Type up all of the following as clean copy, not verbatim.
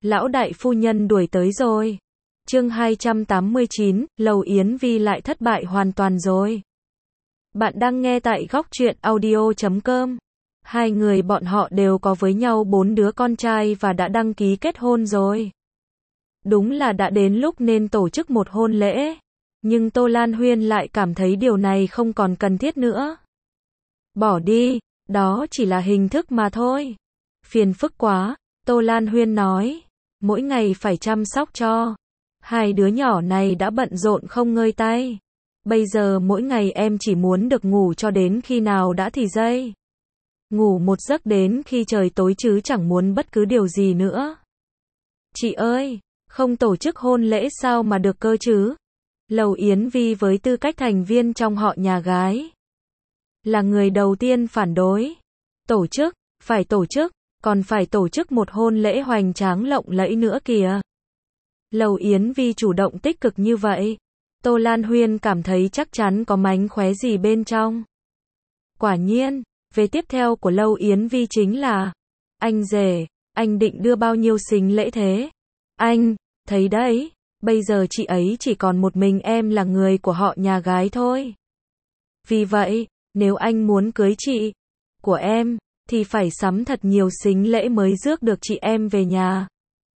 Lão đại phu nhân đuổi tới rồi. Chương 289, Lầu Yến Vi lại thất bại hoàn toàn rồi. Bạn đang nghe tại góc truyện audio.com. Hai người bọn họ đều có với nhau 4 đứa con trai và đã đăng ký kết hôn rồi. Đúng là đã đến lúc nên tổ chức một hôn lễ. Nhưng Tô Lan Huyên lại cảm thấy điều này không còn cần thiết nữa. Bỏ đi, đó chỉ là hình thức mà thôi. Phiền phức quá, Tô Lan Huyên nói. Mỗi ngày phải chăm sóc cho. Hai đứa nhỏ này đã bận rộn không ngơi tay. Bây giờ mỗi ngày em chỉ muốn được ngủ cho đến khi nào đã thì dây. Ngủ một giấc đến khi trời tối chứ chẳng muốn bất cứ điều gì nữa. Chị ơi, không tổ chức hôn lễ sao mà được cơ chứ? Lầu Yến Vi với tư cách thành viên trong họ nhà gái là người đầu tiên phản đối. Tổ chức, phải tổ chức, còn phải tổ chức một hôn lễ hoành tráng lộng lẫy nữa kìa. Lầu Yến Vi chủ động tích cực như vậy. Tô Lan Huyên cảm thấy chắc chắn có mánh khóe gì bên trong. Quả nhiên, về tiếp theo của Lầu Yến Vi chính là: anh rể, anh định đưa bao nhiêu sính lễ thế? Anh, thấy đấy, bây giờ chị ấy chỉ còn một mình em là người của họ nhà gái thôi. Vì vậy, nếu anh muốn cưới chị của em, thì phải sắm thật nhiều sính lễ mới rước được chị em về nhà.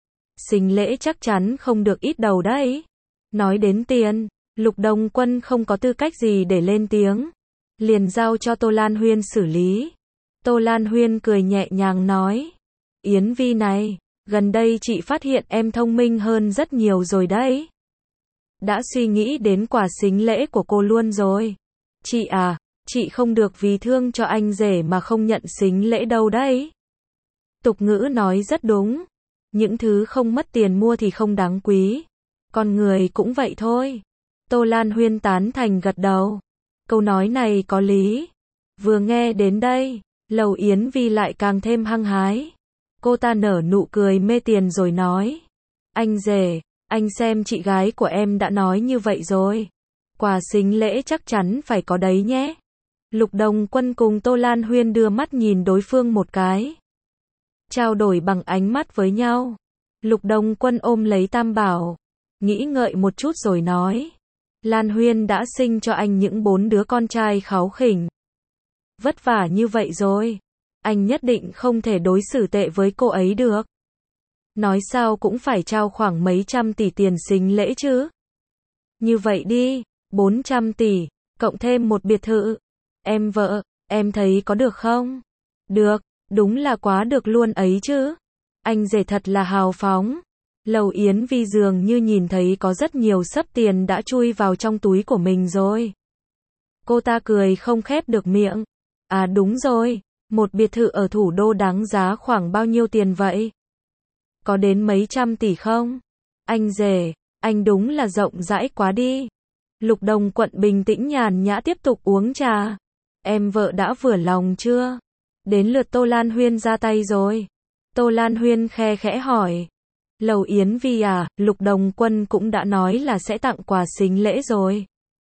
Sính lễ chắc chắn không được ít đầu đấy. Nói đến tiền, Lục Đồng Quân không có tư cách gì để lên tiếng. Liền giao cho Tô Lan Huyên xử lý. Tô Lan Huyên cười nhẹ nhàng nói: Yến Vi này, gần đây chị phát hiện em thông minh hơn rất nhiều rồi đấy. Đã suy nghĩ đến quà sính lễ của cô luôn rồi. Chị à, chị không được vì thương cho anh rể mà không nhận sính lễ đâu đấy. Tục ngữ nói rất đúng. Những thứ không mất tiền mua thì không đáng quý. Con người cũng vậy thôi. Tô Lan Huyên tán thành gật đầu. Câu nói này có lý. Vừa nghe đến đây, Lầu Yến Vi lại càng thêm hăng hái. Cô ta nở nụ cười mê tiền rồi nói: anh rể, anh xem chị gái của em đã nói như vậy rồi. Quà sính lễ chắc chắn phải có đấy nhé. Lục Đồng Quân cùng Tô Lan Huyên đưa mắt nhìn đối phương một cái. Trao đổi bằng ánh mắt với nhau. Lục Đồng Quân ôm lấy Tam Bảo. Nghĩ ngợi một chút rồi nói: Lan Huyên đã sinh cho anh những 4 đứa con trai kháu khỉnh. Vất vả như vậy rồi. Anh nhất định không thể đối xử tệ với cô ấy được. Nói sao cũng phải trao khoảng mấy trăm tỷ tiền sính lễ chứ. Như vậy đi, 400 tỷ, cộng thêm một biệt thự. Em vợ, em thấy có được không? Được, đúng là quá được luôn ấy chứ. Anh rể thật là hào phóng. Lầu Yến Vi dường như nhìn thấy có rất nhiều xấp tiền đã chui vào trong túi của mình rồi. Cô ta cười không khép được miệng. À đúng rồi, một biệt thự ở thủ đô đáng giá khoảng bao nhiêu tiền vậy? Có đến mấy trăm tỷ không? Anh rể, anh đúng là rộng rãi quá đi. Lục Đồng Quận bình tĩnh nhàn nhã tiếp tục uống trà. Em vợ đã vừa lòng chưa? Đến lượt Tô Lan Huyên ra tay rồi. Tô Lan Huyên khe khẽ hỏi. Lầu Yến Vi à, Lục Đồng Quân cũng đã nói là sẽ tặng quà sính lễ rồi.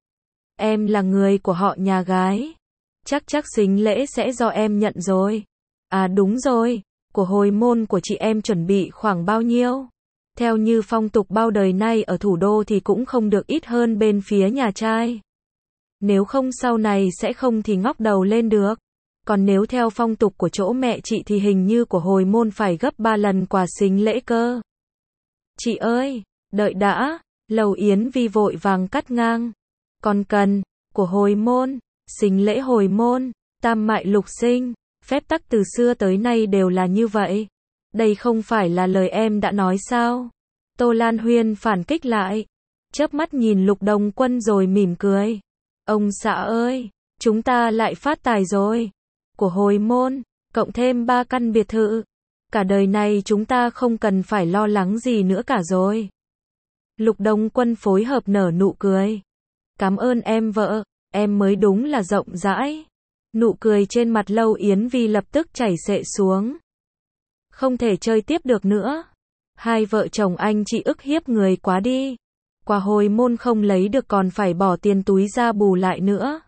Em là người của họ nhà gái. Chắc sính lễ sẽ do em nhận rồi. À đúng rồi, của hồi môn của chị em chuẩn bị khoảng bao nhiêu? Theo như phong tục bao đời nay ở thủ đô thì cũng không được ít hơn bên phía nhà trai. Nếu không sau này sẽ không thì ngóc đầu lên được. Còn nếu theo phong tục của chỗ mẹ chị thì hình như của hồi môn phải gấp 3 lần quà sính lễ cơ. Chị ơi, đợi đã, Lầu Yến Vi vội vàng cắt ngang. Còn cần, của hồi môn, sính lễ hồi môn, tam mại lục sinh, phép tắc từ xưa tới nay đều là như vậy. Đây không phải là lời em đã nói sao? Tô Lan Huyên phản kích lại. Chớp mắt nhìn Lục Đồng Quân rồi mỉm cười. Ông xã ơi, chúng ta lại phát tài rồi. Của hồi môn, cộng thêm 3 căn biệt thự. Cả đời này chúng ta không cần phải lo lắng gì nữa cả rồi. Lục Đồng Quân phối hợp nở nụ cười. Cảm ơn em vợ, em mới đúng là rộng rãi. Nụ cười trên mặt Lầu Yến Vi lập tức chảy xệ xuống. Không thể chơi tiếp được nữa. Hai vợ chồng anh chị ức hiếp người quá đi. Quà hồi môn không lấy được còn phải bỏ tiền túi ra bù lại nữa.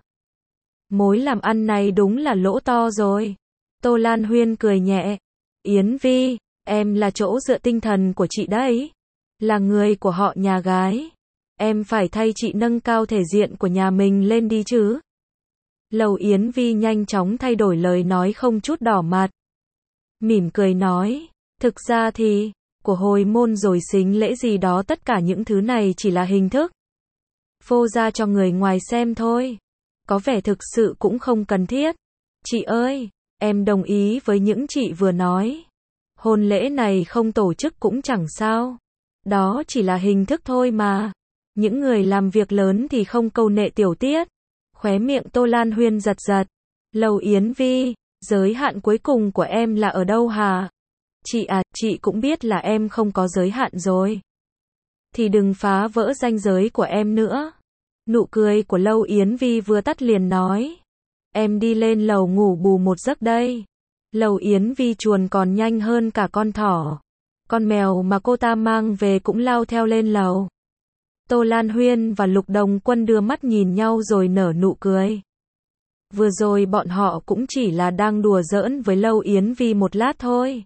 Mối làm ăn này đúng là lỗ to rồi. Tô Lan Huyên cười nhẹ. Yến Vi, Em là chỗ dựa tinh thần của chị đấy. Là người của họ nhà gái. Em phải thay chị nâng cao thể diện của nhà mình lên đi chứ. Lầu Yến Vi nhanh chóng thay đổi lời nói không chút đỏ mặt. Mỉm cười nói, thực ra thì, của hồi môn rồi xính lễ gì đó tất cả những thứ này chỉ là hình thức. Phô ra cho người ngoài xem thôi. Có vẻ thực sự cũng không cần thiết. Chị ơi, em đồng ý với những chị vừa nói. Hôn lễ này không tổ chức cũng chẳng sao. Đó chỉ là hình thức thôi mà. Những người làm việc lớn thì không câu nệ tiểu tiết. Khóe miệng Tô Lan Huyên giật giật. Lầu Yến Vi, giới hạn cuối cùng của em là ở đâu hả? Chị à, chị cũng biết là em không có giới hạn rồi. Thì đừng phá vỡ ranh giới của em nữa. Nụ cười của Lầu Yến Vi vừa tắt liền nói. Em đi lên lầu ngủ bù một giấc đây. Lầu Yến Vi chuồn còn nhanh hơn cả con thỏ. Con mèo mà cô ta mang về cũng lao theo lên lầu. Tô Lan Huyên và Lục Đồng Quân đưa mắt nhìn nhau rồi nở nụ cười. Vừa rồi bọn họ cũng chỉ là đang đùa giỡn với Lầu Yến Vi một lát thôi.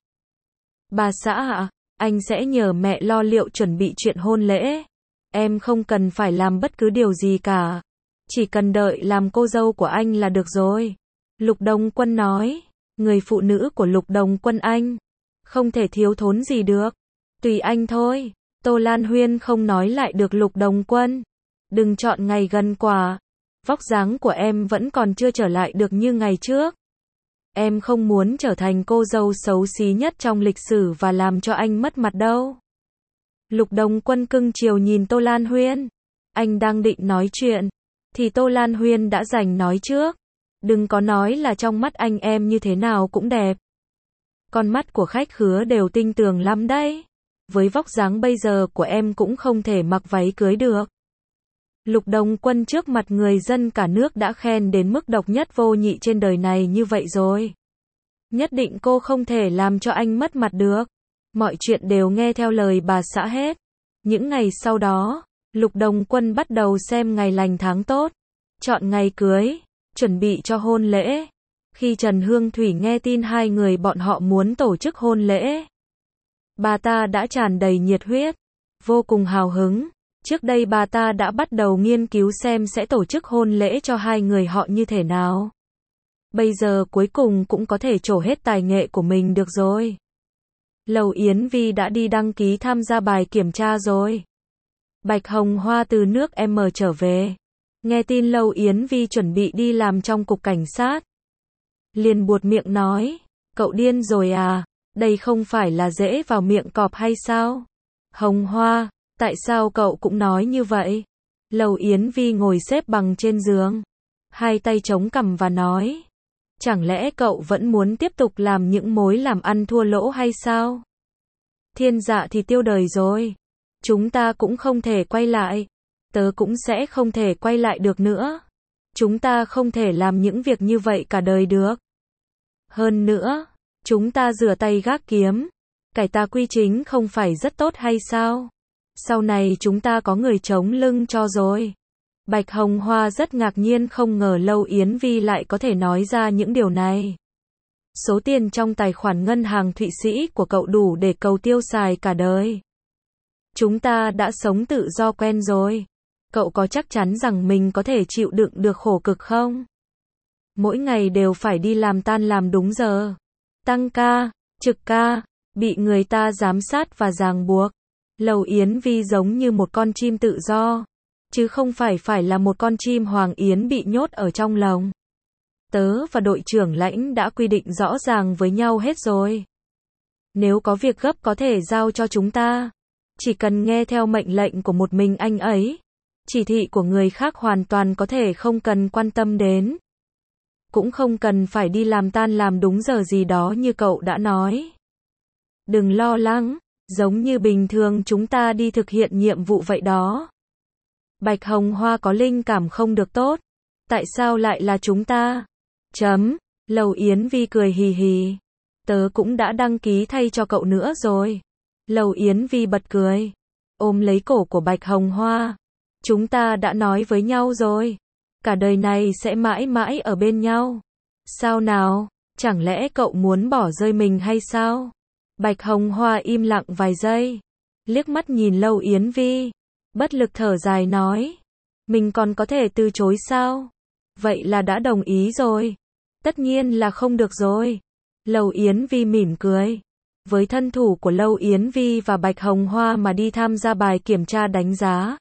Bà xã ạ, anh sẽ nhờ mẹ lo liệu chuẩn bị chuyện hôn lễ. Em không cần phải làm bất cứ điều gì cả. Chỉ cần đợi làm cô dâu của anh là được rồi. Lục Đồng Quân nói. Người phụ nữ của Lục Đồng Quân anh. Không thể thiếu thốn gì được. Tùy anh thôi. Tô Lan Huyên không nói lại được Lục Đồng Quân. Đừng chọn ngày gần quả. Vóc dáng của em vẫn còn chưa trở lại được như ngày trước. Em không muốn trở thành cô dâu xấu xí nhất trong lịch sử và làm cho anh mất mặt đâu. Lục Đồng Quân cưng chiều nhìn Tô Lan Huyên. Anh đang định nói chuyện. Thì Tô Lan Huyên đã giành nói trước. Đừng có nói là trong mắt anh em như thế nào cũng đẹp. Con mắt của khách khứa đều tinh tường lắm đấy. Với vóc dáng bây giờ của em cũng không thể mặc váy cưới được. Lục Đồng Quân trước mặt người dân cả nước đã khen đến mức độc nhất vô nhị trên đời này như vậy rồi. Nhất định cô không thể làm cho anh mất mặt được. Mọi chuyện đều nghe theo lời bà xã hết. Những ngày sau đó, Lục Đồng Quân bắt đầu xem ngày lành tháng tốt. Chọn ngày cưới, chuẩn bị cho hôn lễ. Khi Trần Hương Thủy nghe tin hai người bọn họ muốn tổ chức hôn lễ, bà ta đã tràn đầy nhiệt huyết, vô cùng hào hứng. Trước đây bà ta đã bắt đầu nghiên cứu xem sẽ tổ chức hôn lễ cho hai người họ như thế nào. Bây giờ cuối cùng cũng có thể trổ hết tài nghệ của mình được rồi. Lầu Yến Vi đã đi đăng ký tham gia bài kiểm tra rồi. Bạch Hồng Hoa từ nước M trở về. Nghe tin Lầu Yến Vi chuẩn bị đi làm trong cục cảnh sát. Liền buột miệng nói, cậu điên rồi à, đây không phải là dễ vào miệng cọp hay sao? Hồng Hoa, tại sao cậu cũng nói như vậy? Lầu Yến Vi ngồi xếp bằng trên giường, hai tay chống cằm và nói, chẳng lẽ cậu vẫn muốn tiếp tục làm những mối làm ăn thua lỗ hay sao? Thiên Dạ thì tiêu đời rồi, chúng ta cũng không thể quay lại, tớ cũng sẽ không thể quay lại được nữa. Chúng ta không thể làm những việc như vậy cả đời được. Hơn nữa, chúng ta rửa tay gác kiếm, cải tà quy chính không phải rất tốt hay sao? Sau này chúng ta có người chống lưng cho rồi. Bạch Hồng Hoa rất ngạc nhiên không ngờ Lầu Yến Vi lại có thể nói ra những điều này. Số tiền trong tài khoản ngân hàng Thụy Sĩ của cậu đủ để cậu tiêu xài cả đời. Chúng ta đã sống tự do quen rồi. Cậu có chắc chắn rằng mình có thể chịu đựng được khổ cực không? Mỗi ngày đều phải đi làm tan làm đúng giờ. Tăng ca, trực ca, bị người ta giám sát và ràng buộc. Lầu Yến Vi giống như một con chim tự do, chứ không phải là một con chim hoàng yến bị nhốt ở trong lồng. Tớ và đội trưởng lãnh đã quy định rõ ràng với nhau hết rồi. Nếu có việc gấp có thể giao cho chúng ta. Chỉ cần nghe theo mệnh lệnh của một mình anh ấy. Chỉ thị của người khác hoàn toàn có thể không cần quan tâm đến. Cũng không cần phải đi làm tan làm đúng giờ gì đó như cậu đã nói. Đừng lo lắng, giống như bình thường chúng ta đi thực hiện nhiệm vụ vậy đó. Bạch Hồng Hoa có linh cảm không được tốt. Tại sao lại là chúng ta? Lầu Yến Vi cười hì hì. Tớ cũng đã đăng ký thay cho cậu nữa rồi. Lầu Yến Vi bật cười, ôm lấy cổ của Bạch Hồng Hoa. Chúng ta đã nói với nhau rồi. Cả đời này sẽ mãi mãi ở bên nhau. Sao nào? Chẳng lẽ cậu muốn bỏ rơi mình hay sao? Bạch Hồng Hoa im lặng vài giây, liếc mắt nhìn Lâu Yến Vi, bất lực thở dài nói, mình còn có thể từ chối sao? Vậy là đã đồng ý rồi. Tất nhiên là không được rồi. Lâu Yến Vi mỉm cười. Với thân thủ của Lâu Yến Vi và Bạch Hồng Hoa mà đi tham gia bài kiểm tra đánh giá,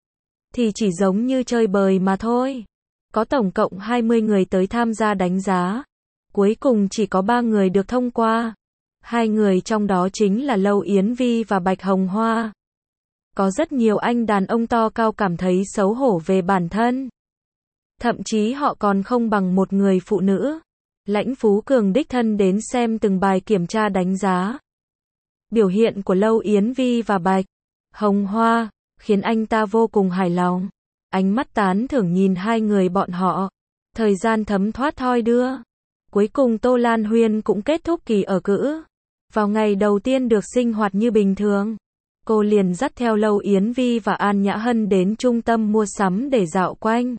thì chỉ giống như chơi bời mà thôi. Có tổng cộng 20 người tới tham gia đánh giá. Cuối cùng chỉ có 3 người được thông qua. 2 người trong đó chính là Lâu Yến Vi và Bạch Hồng Hoa. Có rất nhiều anh đàn ông to cao cảm thấy xấu hổ về bản thân. Thậm chí họ còn không bằng một người phụ nữ. Lãnh Phú Cường đích thân đến xem từng bài kiểm tra đánh giá. Biểu hiện của Lâu Yến Vi và Bạch Hồng Hoa khiến anh ta vô cùng hài lòng. Ánh mắt tán thưởng nhìn hai người bọn họ. Thời gian thấm thoát thoi đưa. Cuối cùng Tô Lan Huyên cũng kết thúc kỳ ở cữ. Vào ngày đầu tiên được sinh hoạt như bình thường, cô liền dắt theo Lâu Yến Vi và An Nhã Hân đến trung tâm mua sắm để dạo quanh.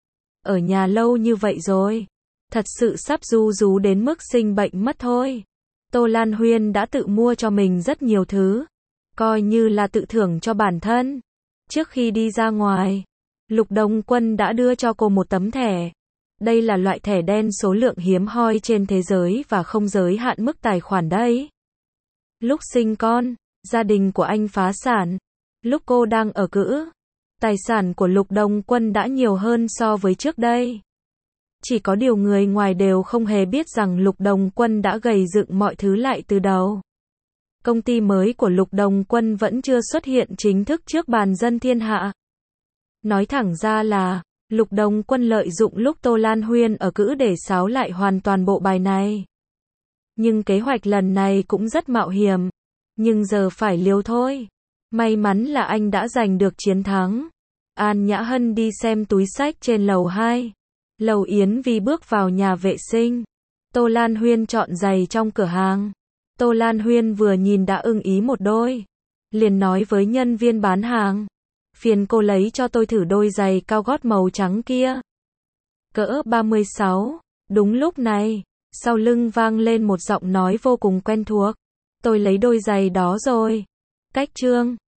Ở nhà lâu như vậy rồi, thật sự sắp ru rú đến mức sinh bệnh mất thôi. Tô Lan Huyên đã tự mua cho mình rất nhiều thứ, coi như là tự thưởng cho bản thân. Trước khi đi ra ngoài, Lục Đồng Quân đã đưa cho cô một tấm thẻ. Đây là loại thẻ đen số lượng hiếm hoi trên thế giới và không giới hạn mức tài khoản đấy. Lúc sinh con, gia đình của anh phá sản. Lúc cô đang ở cữ, tài sản của Lục Đồng Quân đã nhiều hơn so với trước đây. Chỉ có điều người ngoài đều không hề biết rằng Lục Đồng Quân đã gầy dựng mọi thứ lại từ đầu. Công ty mới của Lục Đồng Quân vẫn chưa xuất hiện chính thức trước bàn dân thiên hạ. Nói thẳng ra là, Lục Đồng Quân lợi dụng lúc Tô Lan Huyên ở cữ để xáo lại hoàn toàn bộ bài này. Nhưng kế hoạch lần này cũng rất mạo hiểm. Nhưng giờ phải liều thôi. May mắn là anh đã giành được chiến thắng. An Nhã Hân đi xem túi xách trên lầu 2. Lâu Yến Vi bước vào nhà vệ sinh. Tô Lan Huyên chọn giày trong cửa hàng. Tô Lan Huyên vừa nhìn đã ưng ý một đôi. Liền nói với nhân viên bán hàng, phiền cô lấy cho tôi thử đôi giày cao gót màu trắng kia. Cỡ 36. Đúng lúc này, sau lưng vang lên một giọng nói vô cùng quen thuộc. Tôi lấy đôi giày đó rồi. Cách chương